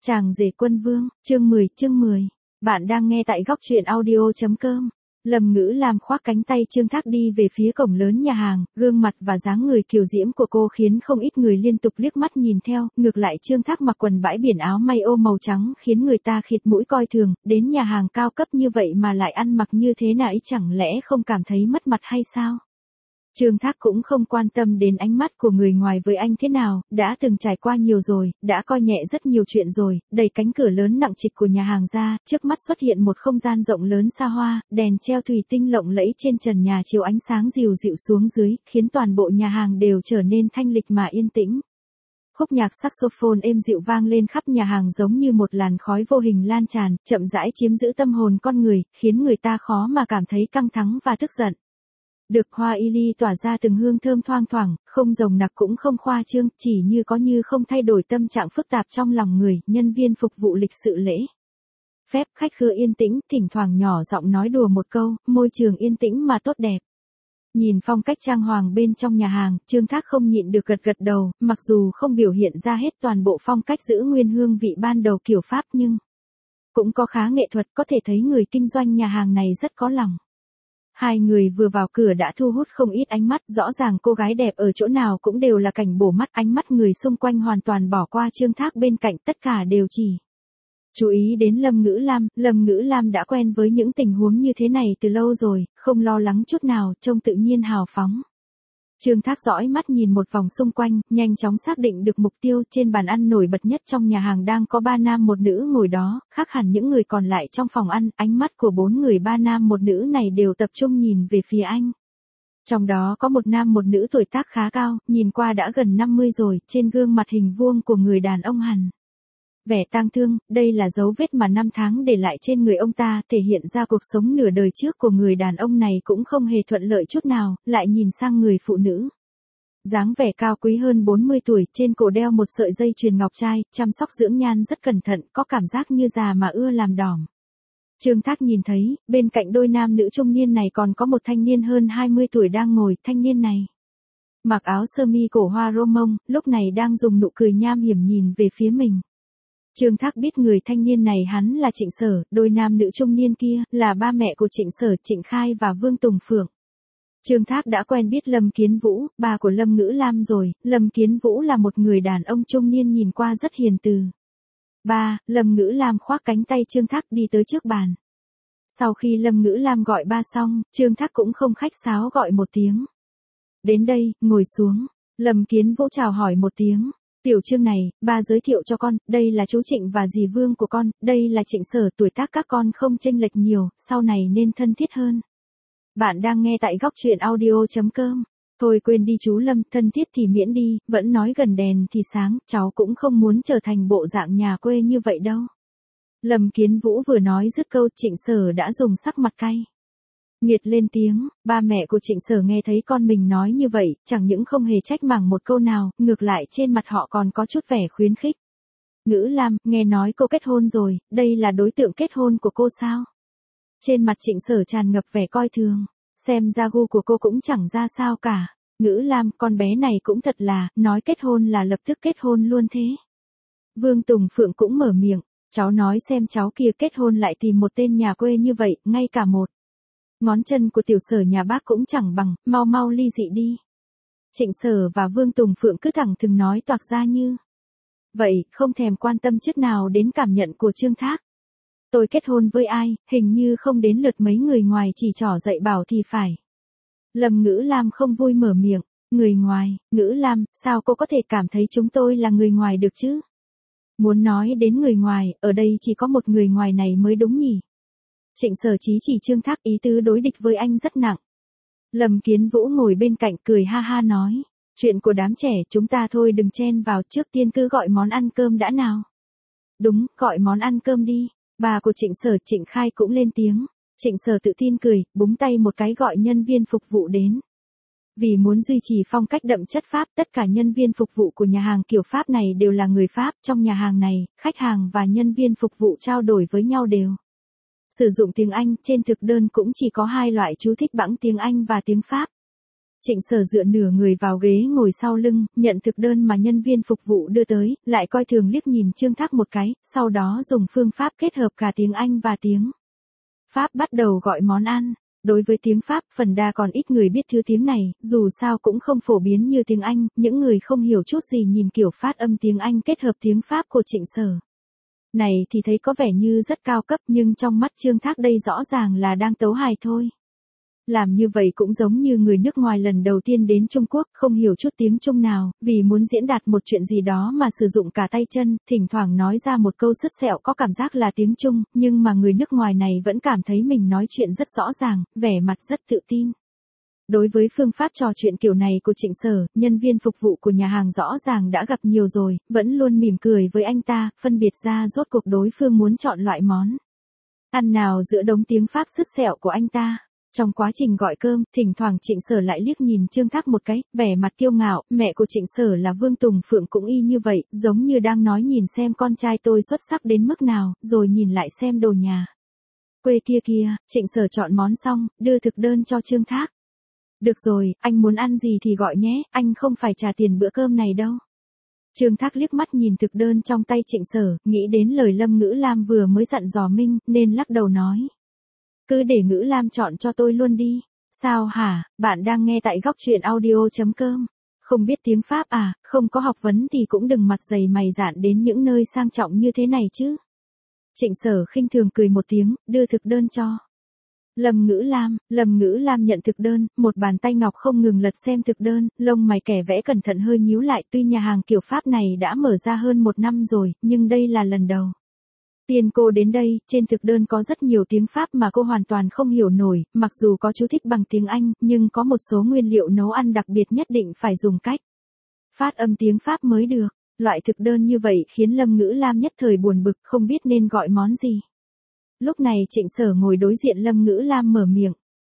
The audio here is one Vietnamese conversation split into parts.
Chàng rể quân vương, chương 10. Bạn đang nghe tại góc truyện audio.com. Lâm Ngữ Lam khoác cánh tay Trương Thác đi về phía cổng lớn nhà hàng, gương mặt và dáng người kiều diễm của cô khiến không ít người liên tục liếc mắt nhìn theo, ngược lại Trương Thác mặc quần bãi biển áo may ô màu trắng khiến người ta khịt mũi coi thường, đến nhà hàng cao cấp như vậy mà lại ăn mặc như thế này chẳng lẽ không cảm thấy mất mặt hay sao? Trương Thác cũng không quan tâm đến ánh mắt của người ngoài với anh thế nào, đã từng trải qua nhiều rồi, đã coi nhẹ rất nhiều chuyện rồi, đẩy cánh cửa lớn nặng trịch của nhà hàng ra, trước mắt xuất hiện một không gian rộng lớn xa hoa, đèn treo thủy tinh lộng lẫy trên trần nhà chiếu ánh sáng dịu dịu xuống dưới, khiến toàn bộ nhà hàng đều trở nên thanh lịch mà yên tĩnh. Khúc nhạc saxophone êm dịu vang lên khắp nhà hàng giống như một làn khói vô hình lan tràn, chậm rãi chiếm giữ tâm hồn con người, khiến người ta khó mà cảm thấy căng thẳng và tức giận. Được hoa y ly tỏa ra từng hương thơm thoang thoảng, không rồng nặc cũng không khoa trương, chỉ như có như không thay đổi tâm trạng phức tạp trong lòng người, nhân viên phục vụ lịch sự lễ phép khách khứa yên tĩnh, thỉnh thoảng nhỏ giọng nói đùa một câu, môi trường yên tĩnh mà tốt đẹp. Nhìn phong cách trang hoàng bên trong nhà hàng, Trương Thác không nhịn được gật gật đầu, mặc dù không biểu hiện ra hết toàn bộ phong cách giữ nguyên hương vị ban đầu kiểu Pháp nhưng cũng có khá nghệ thuật, có thể thấy người kinh doanh nhà hàng này rất có lòng. Hai người vừa vào cửa đã thu hút không ít ánh mắt, rõ ràng cô gái đẹp ở chỗ nào cũng đều là cảnh bổ mắt, ánh mắt người xung quanh hoàn toàn bỏ qua Trương Thác bên cạnh, tất cả đều chỉ chú ý đến Lâm Ngữ Lam đã quen với những tình huống như thế này từ lâu rồi, không lo lắng chút nào, trông tự nhiên hào phóng. Trương Thác dõi mắt nhìn một vòng xung quanh, nhanh chóng xác định được mục tiêu, trên bàn ăn nổi bật nhất trong nhà hàng đang có 3 nam một nữ ngồi đó, khác hẳn những người còn lại trong phòng ăn, ánh mắt của 4 người 3 nam một nữ này đều tập trung nhìn về phía anh. Trong đó có một nam một nữ tuổi tác khá cao, nhìn qua đã gần 50 rồi, trên gương mặt hình vuông của người đàn ông hằn vẻ tang thương, đây là dấu vết mà năm tháng để lại trên người ông ta, thể hiện ra cuộc sống nửa đời trước của người đàn ông này cũng không hề thuận lợi chút nào, lại nhìn sang người phụ nữ. Dáng vẻ cao quý hơn 40 tuổi, trên cổ đeo một sợi dây chuyền ngọc trai, chăm sóc dưỡng nhan rất cẩn thận, có cảm giác như già mà ưa làm đỏm. Trương Thác nhìn thấy, bên cạnh đôi nam nữ trung niên này còn có một thanh niên hơn 20 tuổi đang ngồi, thanh niên này mặc áo sơ mi cổ hoa rô mông, lúc này đang dùng nụ cười nham hiểm nhìn về phía mình. Trương Thác biết người thanh niên này hắn là Trịnh Sở, đôi nam nữ trung niên kia là ba mẹ của Trịnh Sở, Trịnh Khai và Vương Tùng Phượng. Trương Thác đã quen biết Lâm Kiến Vũ, ba của Lâm Ngữ Lam rồi, Lâm Kiến Vũ là một người đàn ông trung niên nhìn qua rất hiền từ. Ba, Lâm Ngữ Lam khoác cánh tay Trương Thác đi tới trước bàn. Sau khi Lâm Ngữ Lam gọi ba xong, Trương Thác cũng không khách sáo gọi một tiếng. Đến đây, ngồi xuống. Lâm Kiến Vũ chào hỏi một tiếng. Tiểu Trương này, ba giới thiệu cho con, đây là chú Trịnh và dì Vương của con, đây là Trịnh Sở, tuổi tác các con không chênh lệch nhiều, sau này nên thân thiết hơn. Bạn đang nghe tại góc truyện audio.com. Thôi quên đi chú Lâm, thân thiết thì miễn đi, vẫn nói gần đèn thì sáng, cháu cũng không muốn trở thành bộ dạng nhà quê như vậy đâu. Lâm Kiến Vũ vừa nói dứt câu, Trịnh Sở đã dùng sắc mặt cay nghiệt lên tiếng, ba mẹ của Trịnh Sở nghe thấy con mình nói như vậy, chẳng những không hề trách mắng một câu nào, ngược lại trên mặt họ còn có chút vẻ khuyến khích. Ngữ Lam, nghe nói cô kết hôn rồi, đây là đối tượng kết hôn của cô sao? Trên mặt Trịnh Sở tràn ngập vẻ coi thường, xem ra gu của cô cũng chẳng ra sao cả. Ngữ Lam, con bé này cũng thật là, nói kết hôn là lập tức kết hôn luôn thế. Vương Tùng Phượng cũng mở miệng, cháu nói xem cháu kia kết hôn lại tìm một tên nhà quê như vậy, ngay cả một ngón chân của tiểu Sở nhà bác cũng chẳng bằng, mau mau ly dị đi. Trịnh Sở và Vương Tùng Phượng cứ thẳng thừng nói toạc ra như vậy, không thèm quan tâm chút nào đến cảm nhận của Trương Thác. Tôi kết hôn với ai, hình như không đến lượt mấy người ngoài chỉ trỏ dạy bảo thì phải. Lâm Ngữ Lam không vui mở miệng, người ngoài, Ngữ Lam, sao cô có thể cảm thấy chúng tôi là người ngoài được chứ? Muốn nói đến người ngoài, ở đây chỉ có một người ngoài này mới đúng nhỉ? Trịnh Sở chí chỉ Trương Thác, ý tứ đối địch với anh rất nặng. Lâm Kiến Vũ ngồi bên cạnh cười ha ha nói, chuyện của đám trẻ chúng ta thôi đừng chen vào, trước tiên cứ gọi món ăn cơm đã nào. Đúng, gọi món ăn cơm đi. Bà của Trịnh Sở, Trịnh Khai cũng lên tiếng. Trịnh Sở tự tin cười, búng tay một cái gọi nhân viên phục vụ đến. Vì muốn duy trì phong cách đậm chất Pháp, tất cả nhân viên phục vụ của nhà hàng kiểu Pháp này đều là người Pháp. Trong nhà hàng này, khách hàng và nhân viên phục vụ trao đổi với nhau đều sử dụng tiếng Anh, trên thực đơn cũng chỉ có hai loại chú thích bẵng tiếng Anh và tiếng Pháp. Trịnh Sở dựa nửa người vào ghế ngồi sau lưng, nhận thực đơn mà nhân viên phục vụ đưa tới, lại coi thường liếc nhìn Trương Thác một cái, sau đó dùng phương pháp kết hợp cả tiếng Anh và tiếng Pháp bắt đầu gọi món ăn. Đối với tiếng Pháp, phần đa còn ít người biết thứ tiếng này, dù sao cũng không phổ biến như tiếng Anh, những người không hiểu chút gì nhìn kiểu phát âm tiếng Anh kết hợp tiếng Pháp của Trịnh Sở này thì thấy có vẻ như rất cao cấp, nhưng trong mắt Trương Thác đây rõ ràng là đang tấu hài thôi. Làm như vậy cũng giống như người nước ngoài lần đầu tiên đến Trung Quốc, không hiểu chút tiếng Trung nào, vì muốn diễn đạt một chuyện gì đó mà sử dụng cả tay chân, thỉnh thoảng nói ra một câu sứt sẹo có cảm giác là tiếng Trung, nhưng mà người nước ngoài này vẫn cảm thấy mình nói chuyện rất rõ ràng, vẻ mặt rất tự tin. Đối với phương pháp trò chuyện kiểu này của Trịnh Sở, nhân viên phục vụ của nhà hàng rõ ràng đã gặp nhiều rồi, vẫn luôn mỉm cười với anh ta, phân biệt ra rốt cuộc đối phương muốn chọn loại món ăn nào giữa đống tiếng Pháp sứt sẹo của anh ta. Trong quá trình gọi cơm, thỉnh thoảng Trịnh Sở lại liếc nhìn Trương Thác một cái, vẻ mặt kiêu ngạo, mẹ của Trịnh Sở là Vương Tùng Phượng cũng y như vậy, giống như đang nói nhìn xem con trai tôi xuất sắc đến mức nào, rồi nhìn lại xem đồ nhà quê kia kia. Trịnh Sở chọn món xong, đưa thực đơn cho Trương Thác. Được rồi, anh muốn ăn gì thì gọi nhé, anh không phải trả tiền bữa cơm này đâu. Trương Thác liếc mắt nhìn thực đơn trong tay Trịnh Sở, nghĩ đến lời Lâm Ngữ Lam vừa mới dặn dò Minh, nên lắc đầu nói. Cứ để Ngữ Lam chọn cho tôi luôn đi. Sao hả, bạn đang nghe tại góc truyện audio.com. Không biết tiếng Pháp à, không có học vấn thì cũng đừng mặt dày mày dạn đến những nơi sang trọng như thế này chứ. Trịnh Sở khinh thường cười một tiếng, đưa thực đơn cho Lâm Ngữ Lam nhận thực đơn, một bàn tay ngọc không ngừng lật xem thực đơn, lông mày kẻ vẽ cẩn thận hơi nhíu lại, tuy nhà hàng kiểu Pháp này đã mở ra hơn 1 năm rồi, nhưng đây là lần đầu tiên cô đến đây. Trên thực đơn có rất nhiều tiếng Pháp mà cô hoàn toàn không hiểu nổi, mặc dù có chú thích bằng tiếng Anh, nhưng có một số nguyên liệu nấu ăn đặc biệt nhất định phải dùng cách phát âm tiếng Pháp mới được. Loại thực đơn như vậy khiến Lâm Ngữ Lam nhất thời buồn bực, không biết nên gọi món gì. Lúc này Trịnh Sở ngồi đối diện Lâm Ngữ Lam mở miệng.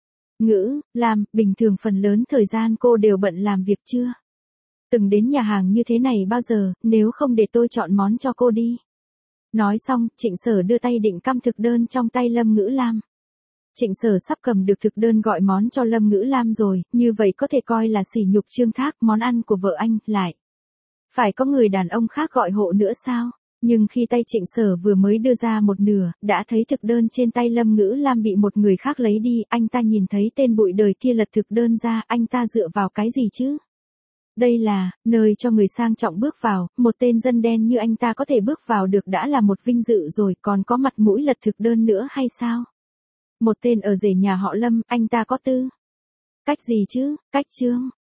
Ngữ Lam, bình thường phần lớn thời gian cô đều bận làm việc chưa từng đến nhà hàng như thế này bao giờ, nếu không để tôi chọn món cho cô đi. Nói xong, Trịnh Sở đưa tay định căm thực đơn trong tay Lâm Ngữ Lam. Trịnh Sở sắp cầm được thực đơn gọi món cho Lâm Ngữ Lam rồi, như vậy có thể coi là sỉ nhục Trương Thác, món ăn của vợ anh, lại phải có người đàn ông khác gọi hộ nữa sao? Nhưng khi tay Trịnh Sở vừa mới đưa ra một nửa, đã thấy thực đơn trên tay Lâm Ngữ Lam bị một người khác lấy đi, anh ta nhìn thấy tên bụi đời kia lật thực đơn ra, anh ta dựa vào cái gì chứ? Đây là nơi cho người sang trọng bước vào, một tên dân đen như anh ta có thể bước vào được đã là một vinh dự rồi, còn có mặt mũi lật thực đơn nữa hay sao? Một tên ở rể nhà họ Lâm, anh ta có tư cách gì chứ? Cách trương